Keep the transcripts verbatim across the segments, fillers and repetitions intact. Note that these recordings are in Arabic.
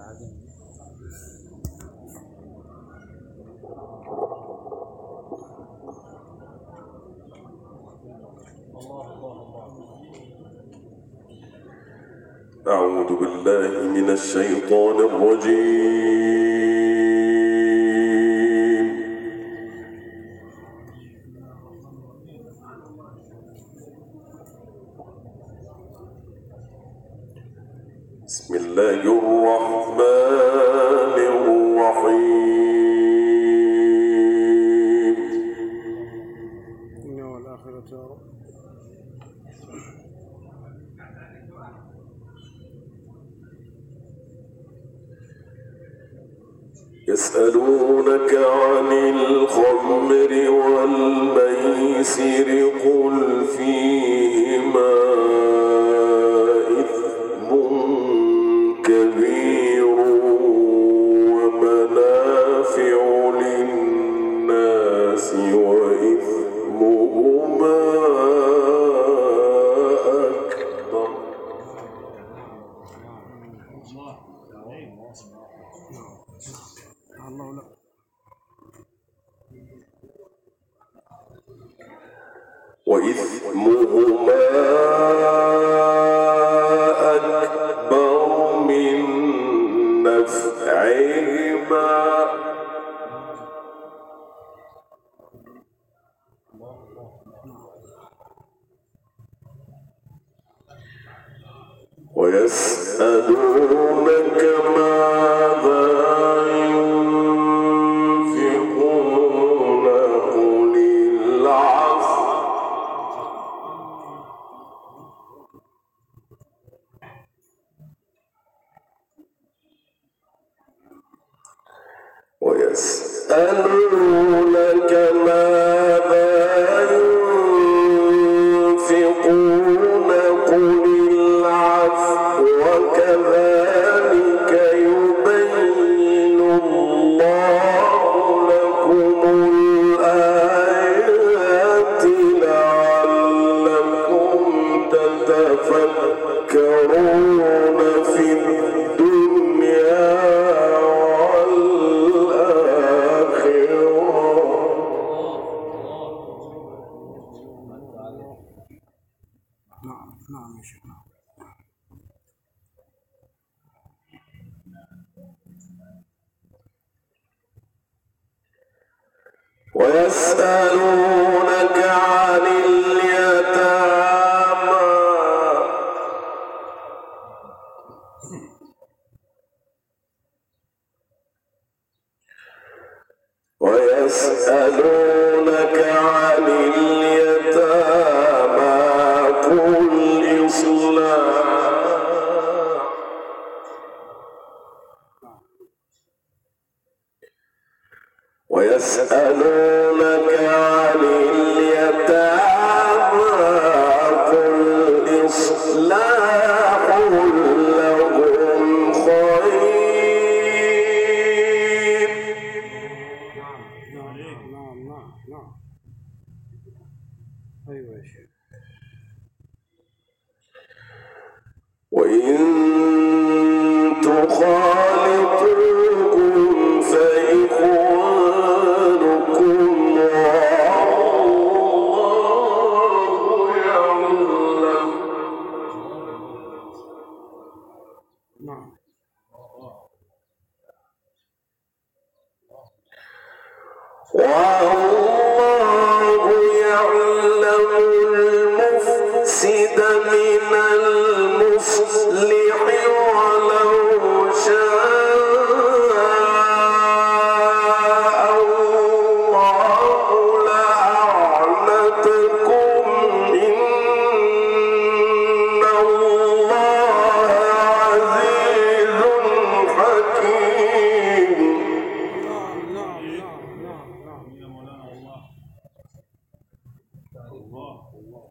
أعوذ بالله من الشيطان الرجيم. بسم الله الرحمن الرحيم. الدنيا والآخرة يا رب. يسألونك عن الخمر والميسر قل فيهما إثم كبير ومنافع للناس وإثمهما أكبر. الله لا. وإثمهما أكبر من نفعهما ويسألونك ماذا ينفقون قل العفو ويسألونك ماذا ينفقون قل العفو وكذلك يبين الله لكم الآيات لعلكم تتفكرون في الدنيا نعم نعم يا شيخ. ويسألونك عن اليتامى ويسألونك عن اليتامى قل إصلاح ويسألونك عن اليتامى قل إصلاح لهم خير. نعم نعم نعم نعم. أيوة يا شيخ. وإن تخالطوهم فإخوانكم والله يعلم. نعم. والله يعلم المفسد من المصلح ولو شاء الله لأعنتكم إن الله عزيز حكيم. نعم نعم نعم نعم يا مولانا الله الله الله.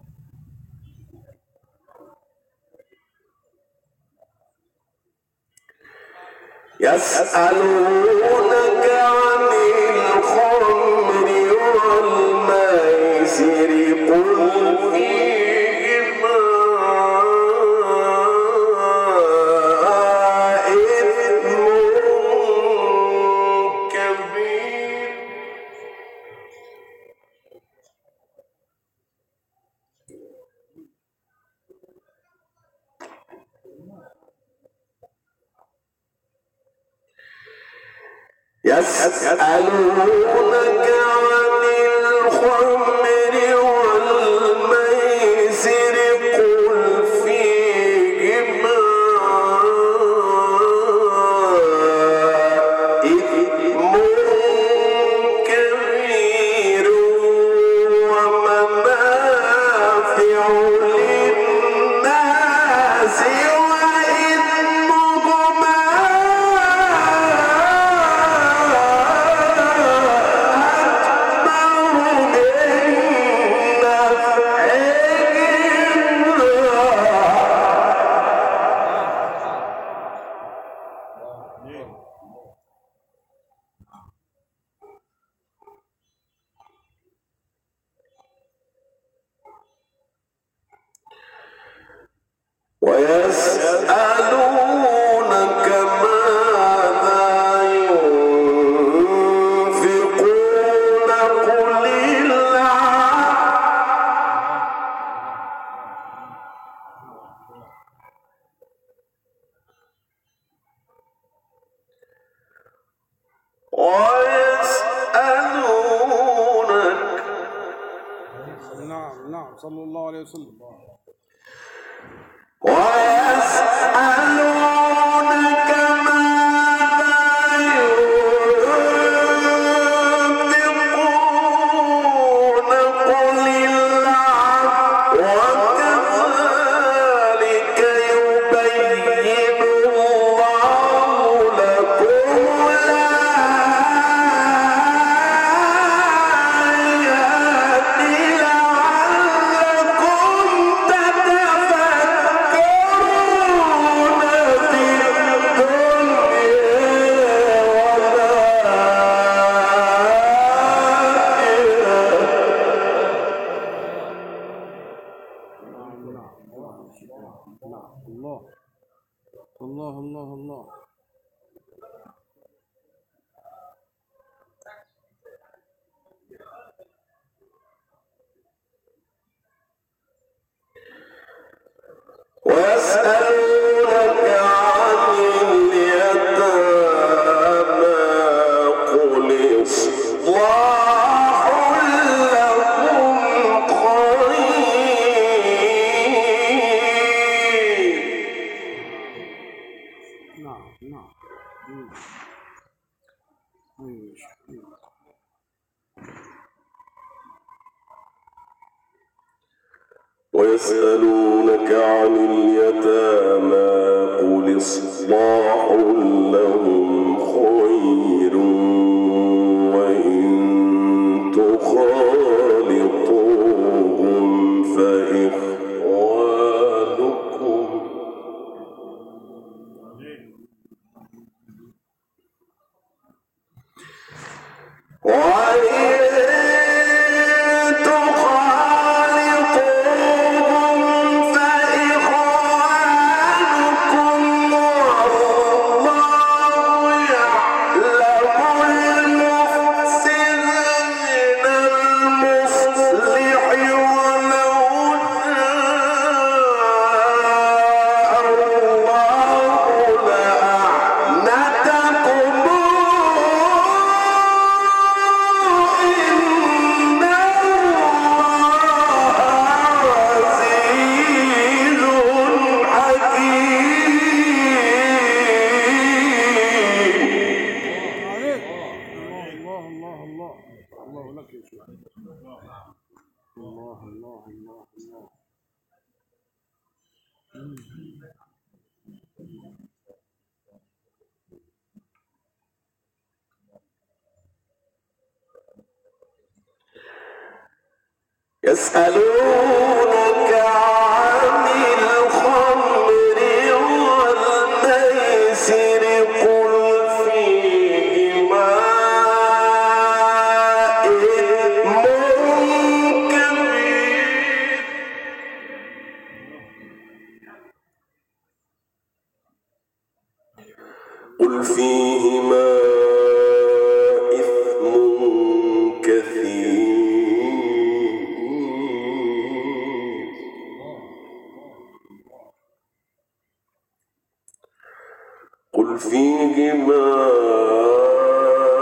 يسألونك عن الخمر والميسر قل فيهما إثم يسألونك عن الخمر والميسر قل فيهما إثم كبير ومنافع للناس وإثمهما ويسألونك ماذا ينفقون قل ويسألونك نعم نعم صلى الله عليه وسلم. ويسألونك ماذا ينفقون قل العفو وكذلك يبين الله لكم الآيات لعلكم تتفكرون في الله الله الله الله. ويسألونك عن اليتامى قل إصلاح لهم خير. نعم نعم. مم. مم. ويسألونك عن اليتامى قل إصلاح لهم خير وإن تخالطوهم فإخوانكم وإن تخالطوهم فإخوانكم والله يعلم المفسد من المصلح ولو شاء الله لأعنتكم إن الله عزيز حكيم. عليك. الله الله الله الله لك يا شيخ. الله الله الله الله. يسألونك عن الخمر والميسر قل فيهما إثم كبير قل فيهما إثم كثير قل فيهما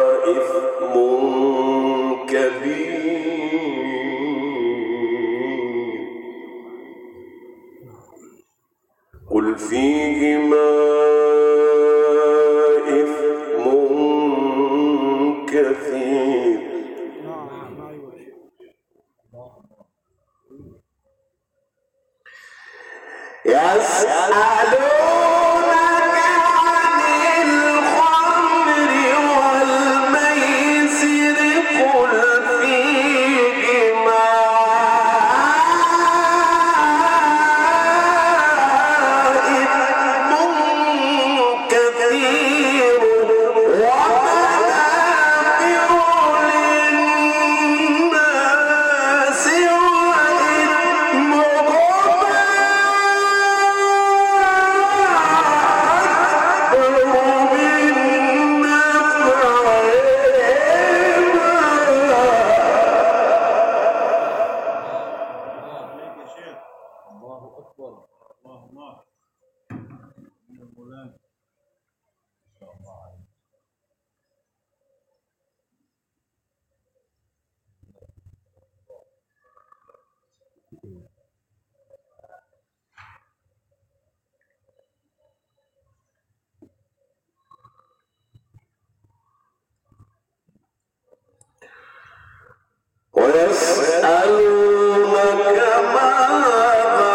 ويسألونك ماذا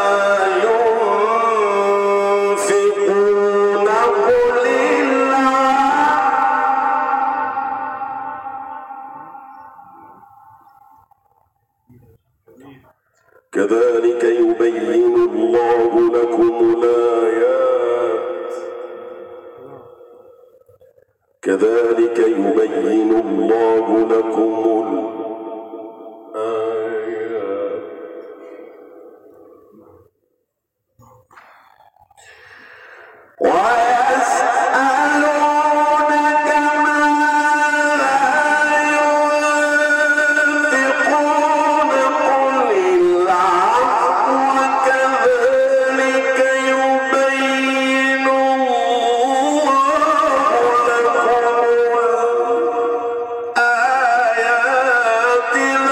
ينفقون قل كذلك يبين الله لكم الآيات كذلك يبين الله لكم الآيات ويسألونك ماذا ينفقون قل العفو كذلك يبين الله لكم الآيات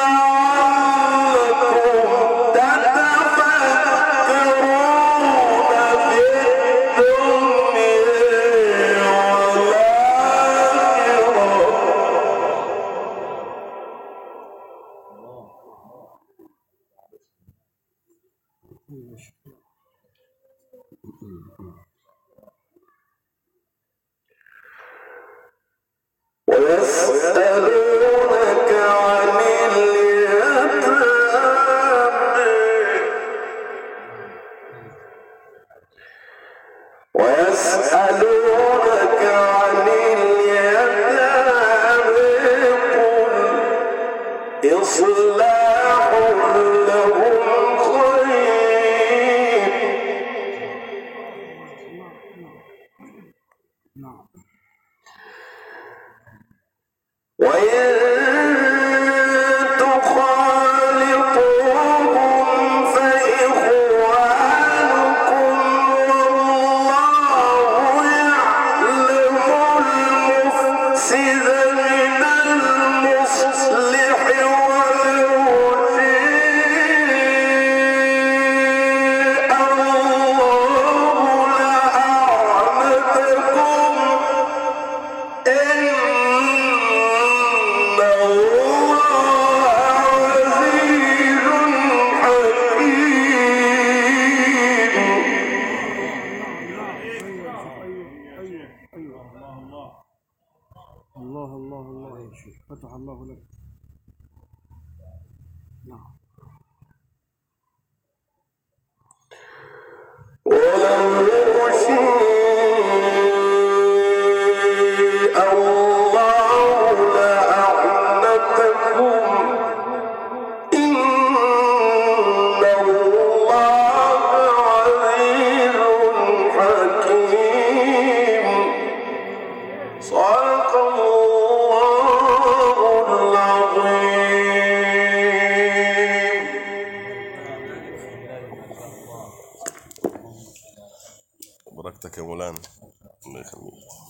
لعلكم تتفكرون في الدنيا ويسألونك عن اليتامى ويسألونك عن اليتامى قل إصلاح لهم خير نعم وإن تخالطوهم فإخوانكم والله يعلم المفسد من المصلح ولو شاء الله لأعنتكم إن الله الله الله يا شيخ فتح الله لك. نعم ولو شاء الله لأعنتكم إن الله عزيز حكيم صدق الله العظيم. بركتك يا مولانا الله يخليك.